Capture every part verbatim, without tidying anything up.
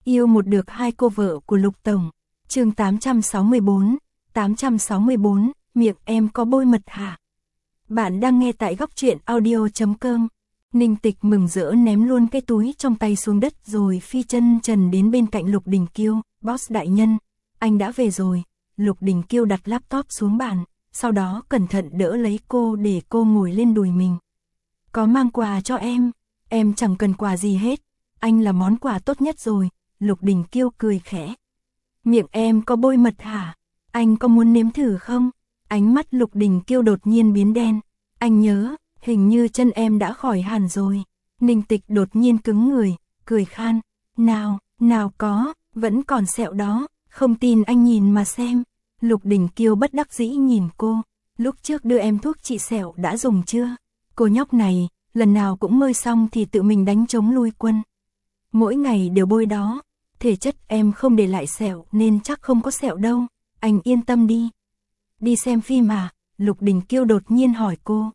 Yêu một được hai cô vợ của Lục Tổng. Chương tám trăm sáu mươi bốn, tám trăm sáu mươi bốn, miệng em có bôi mật hả? Bạn đang nghe tại góc truyện audio chấm com. Ninh Tịch mừng rỡ ném luôn cái túi trong tay xuống đất rồi phi chân trần đến bên cạnh Lục Đình Kiêu. Boss đại nhân, anh đã về rồi. Lục Đình Kiêu đặt laptop xuống bàn, sau đó cẩn thận đỡ lấy cô để cô ngồi lên đùi mình. Có mang quà cho em, em chẳng cần quà gì hết, anh là món quà tốt nhất rồi. Lục Đình Kiêu cười khẽ. Miệng em có bôi mật hả? Anh có muốn nếm thử không? Ánh mắt Lục Đình Kiêu đột nhiên biến đen. Anh nhớ, hình như chân em đã khỏi hẳn rồi. Ninh Tịch đột nhiên cứng người, cười khan. Nào, nào có, vẫn còn sẹo đó, không tin anh nhìn mà xem. Lục Đình Kiêu bất đắc dĩ nhìn cô. Lúc trước đưa em thuốc trị sẹo đã dùng chưa? Cô nhóc này, lần nào cũng mơi xong thì tự mình đánh trống lui quân. Mỗi ngày đều bôi đó. Thể chất em không để lại sẹo nên chắc không có sẹo đâu. Anh yên tâm đi. Đi xem phim à? Lục Đình Kiêu đột nhiên hỏi cô.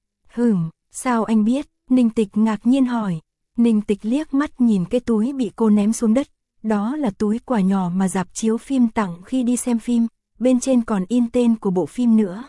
Hừm, sao anh biết? Ninh Tịch ngạc nhiên hỏi. Ninh Tịch liếc mắt nhìn cái túi bị cô ném xuống đất. Đó là túi quà nhỏ mà rạp chiếu phim tặng khi đi xem phim. Bên trên còn in tên của bộ phim nữa.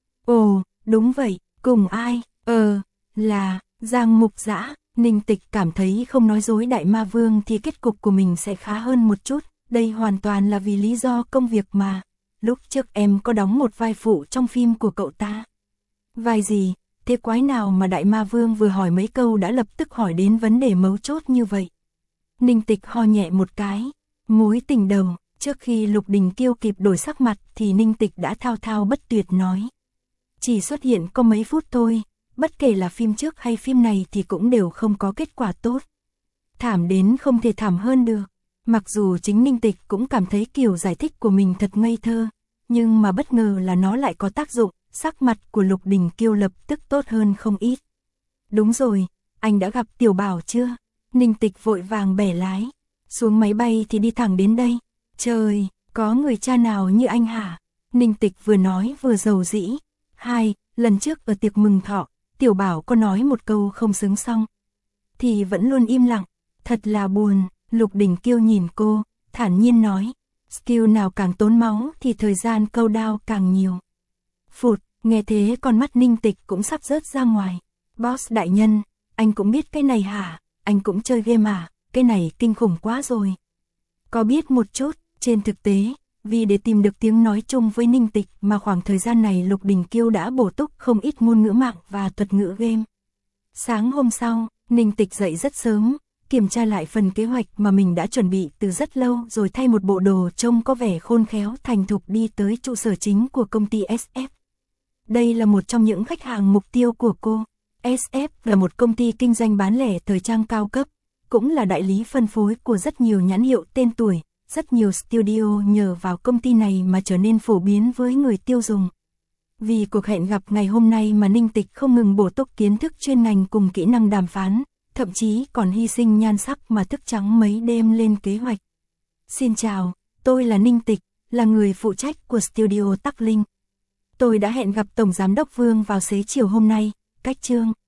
Ồ, đúng vậy, cùng ai? Ờ, là Giang Mục Dã. Ninh Tịch cảm thấy không nói dối Đại Ma Vương thì kết cục của mình sẽ khá hơn một chút. Đây hoàn toàn là vì lý do công việc mà. Lúc trước em có đóng một vai phụ trong phim của cậu ta. Vai gì? Thế quái nào mà Đại Ma Vương vừa hỏi mấy câu đã lập tức hỏi đến vấn đề mấu chốt như vậy? Ninh Tịch ho nhẹ một cái. Mối tình đầu. Trước khi Lục Đình Kiêu kịp đổi sắc mặt thì Ninh Tịch đã thao thao bất tuyệt nói. Chỉ xuất hiện có mấy phút thôi. Bất kể là phim trước hay phim này thì cũng đều không có kết quả tốt. Thảm đến không thể thảm hơn được. Mặc dù chính Ninh Tịch cũng cảm thấy kiểu giải thích của mình thật ngây thơ, nhưng mà bất ngờ là nó lại có tác dụng, sắc mặt của Lục Đình Kiêu lập tức tốt hơn không ít. Đúng rồi, anh đã gặp Tiểu Bảo chưa? Ninh Tịch vội vàng bẻ lái. Xuống máy bay thì đi thẳng đến đây. Trời, có người cha nào như anh hả? Ninh Tịch vừa nói vừa rầu rĩ. Hai, lần trước ở tiệc mừng thọ, Tiểu Bảo có nói một câu không xứng xong thì vẫn luôn im lặng, thật là buồn. Lục Đình Kiêu nhìn cô, thản nhiên nói, skill nào càng tốn máu thì thời gian câu đao càng nhiều. Phụt, nghe thế con mắt Ninh Tịch cũng sắp rớt ra ngoài. Boss đại nhân, anh cũng biết cái này hả? Anh cũng chơi game à? Cái này kinh khủng quá rồi. Có biết một chút, trên thực tế, vì để tìm được tiếng nói chung với Ninh Tịch mà khoảng thời gian này Lục Đình Kiêu đã bổ túc không ít ngôn ngữ mạng và thuật ngữ game. Sáng hôm sau, Ninh Tịch dậy rất sớm, kiểm tra lại phần kế hoạch mà mình đã chuẩn bị từ rất lâu rồi thay một bộ đồ trông có vẻ khôn khéo thành thục đi tới trụ sở chính của công ty ét ép. Đây là một trong những khách hàng mục tiêu của cô. ét ép là một công ty kinh doanh bán lẻ thời trang cao cấp, cũng là đại lý phân phối của rất nhiều nhãn hiệu tên tuổi. Rất nhiều studio nhờ vào công ty này mà trở nên phổ biến với người tiêu dùng. Vì cuộc hẹn gặp ngày hôm nay mà Ninh Tịch không ngừng bổ túc kiến thức chuyên ngành cùng kỹ năng đàm phán, thậm chí còn hy sinh nhan sắc mà thức trắng mấy đêm lên kế hoạch. Xin chào, tôi là Ninh Tịch, là người phụ trách của studio Tắc Linh. Tôi đã hẹn gặp Tổng Giám đốc Vương vào xế chiều hôm nay, cách Trương.